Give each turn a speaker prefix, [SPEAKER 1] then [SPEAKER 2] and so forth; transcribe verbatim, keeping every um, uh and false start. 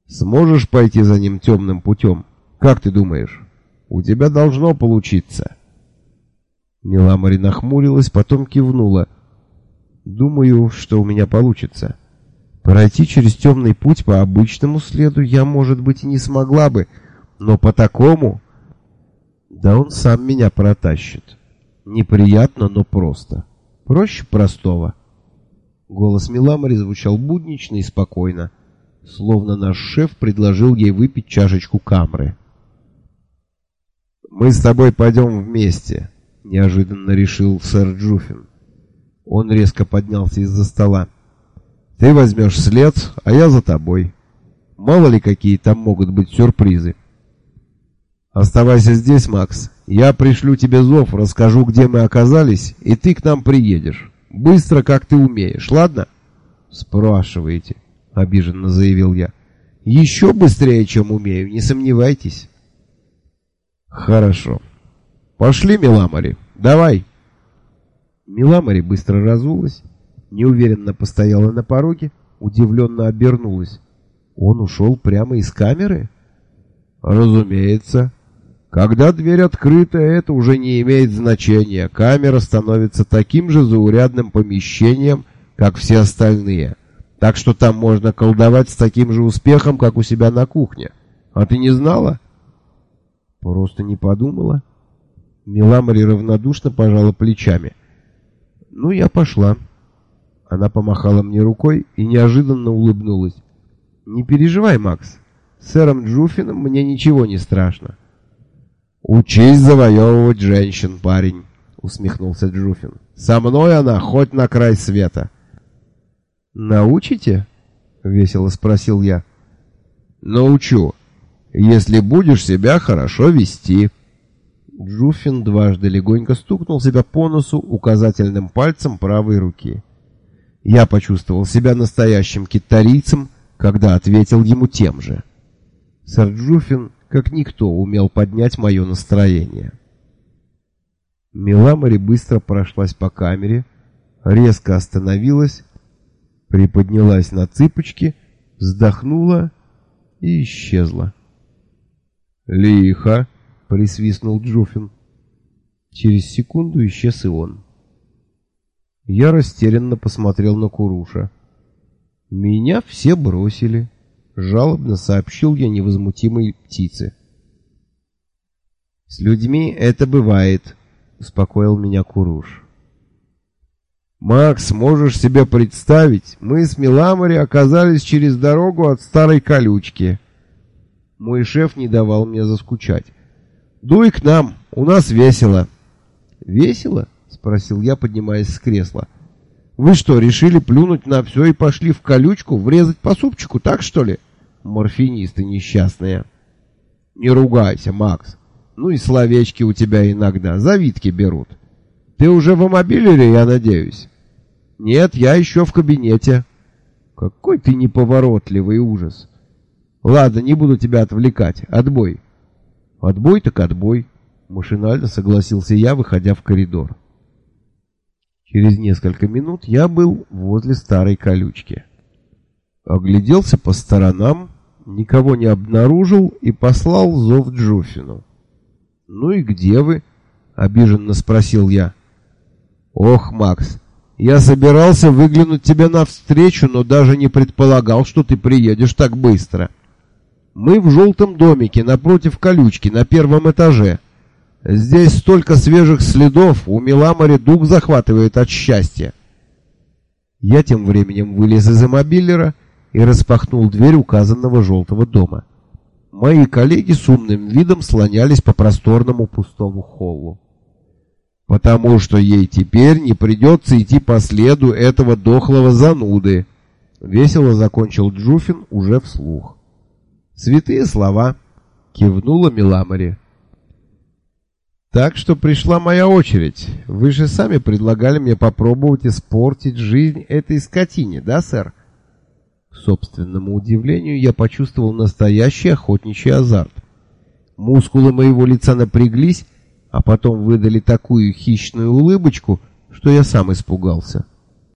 [SPEAKER 1] Сможешь пойти за ним темным путем? Как ты думаешь? У тебя должно получиться. Миламари нахмурилась, потом кивнула. Думаю, что у меня получится. Пройти через темный путь по обычному следу я, может быть, и не смогла бы, но по такому... Да он сам меня протащит. Неприятно, но просто. Проще простого. Голос Миламари звучал буднично и спокойно, словно наш шеф предложил ей выпить чашечку камры. «Мы с тобой пойдем вместе», — неожиданно решил сэр Джуфин. Он резко поднялся из-за стола. «Ты возьмешь след, а я за тобой. Мало ли какие там могут быть сюрпризы. Оставайся здесь, Макс. Я пришлю тебе зов, расскажу, где мы оказались, и ты к нам приедешь. Быстро, как ты умеешь, ладно?» «Спрашиваете», — обиженно заявил я. «Еще быстрее, чем умею, не сомневайтесь». «Хорошо. Пошли, Миламари, давай». Миламари быстро разулась, неуверенно постояла на пороге, удивленно обернулась. Он ушел прямо из камеры? Разумеется. Когда дверь открыта, это уже не имеет значения. Камера становится таким же заурядным помещением, как все остальные. Так что там можно колдовать с таким же успехом, как у себя на кухне. А ты не знала? Просто не подумала. Миламари равнодушно пожала плечами. Ну, я пошла. Она помахала мне рукой и неожиданно улыбнулась. Не переживай, Макс. С сэром Джуфином мне ничего не страшно. Учись завоевывать женщин, парень, усмехнулся Джуфин. Со мной она хоть на край света. Научите? Весело спросил я. Научу, если будешь себя хорошо вести. Джуфин дважды легонько стукнул себя по носу указательным пальцем правой руки. Я почувствовал себя настоящим китарийцем, когда ответил ему тем же. Сэр Джуфин, как никто, умел поднять мое настроение. Миламари быстро прошлась по камере, резко остановилась, приподнялась на цыпочки, вздохнула и исчезла. «Лихо!» — присвистнул Джуфин. Через секунду исчез и он. Я растерянно посмотрел на Куруша. «Меня все бросили», — жалобно сообщил я невозмутимой птице. «С людьми это бывает», — успокоил меня Куруш. «Макс, можешь себе представить, мы с Миламари оказались через дорогу от старой колючки». Мой шеф не давал мне заскучать. «Дуй к нам, у нас весело». «Весело?» — спросил я, поднимаясь с кресла. «Вы что, решили плюнуть на все и пошли в колючку, врезать по супчику, так что ли? Морфинисты несчастные». «Не ругайся, Макс. Ну и словечки у тебя иногда, завидки берут. Ты уже в мобилере, я надеюсь?» «Нет, я еще в кабинете». «Какой ты неповоротливый, ужас. Ладно, не буду тебя отвлекать. Отбой». «Отбой так отбой», — машинально согласился я, выходя в коридор. Через несколько минут я был возле старой колючки. Огляделся по сторонам, никого не обнаружил и послал зов Джуфину. «Ну и где вы?» — обиженно спросил я. «Ох, Макс, я собирался выглянуть тебе навстречу, но даже не предполагал, что ты приедешь так быстро. Мы в желтом домике напротив колючки на первом этаже. Здесь столько свежих следов, у Миламари дух захватывает от счастья». Я тем временем вылез из мобилера и распахнул дверь указанного желтого дома. Мои коллеги с умным видом слонялись по просторному пустому холлу. «Потому что ей теперь не придется идти по следу этого дохлого зануды», — весело закончил Джуфин уже вслух. «Святые слова», — кивнула Миламари. «Так что пришла моя очередь. Вы же сами предлагали мне попробовать испортить жизнь этой скотине, да, сэр?» К собственному удивлению я почувствовал настоящий охотничий азарт. Мускулы моего лица напряглись, а потом выдали такую хищную улыбочку, что я сам испугался.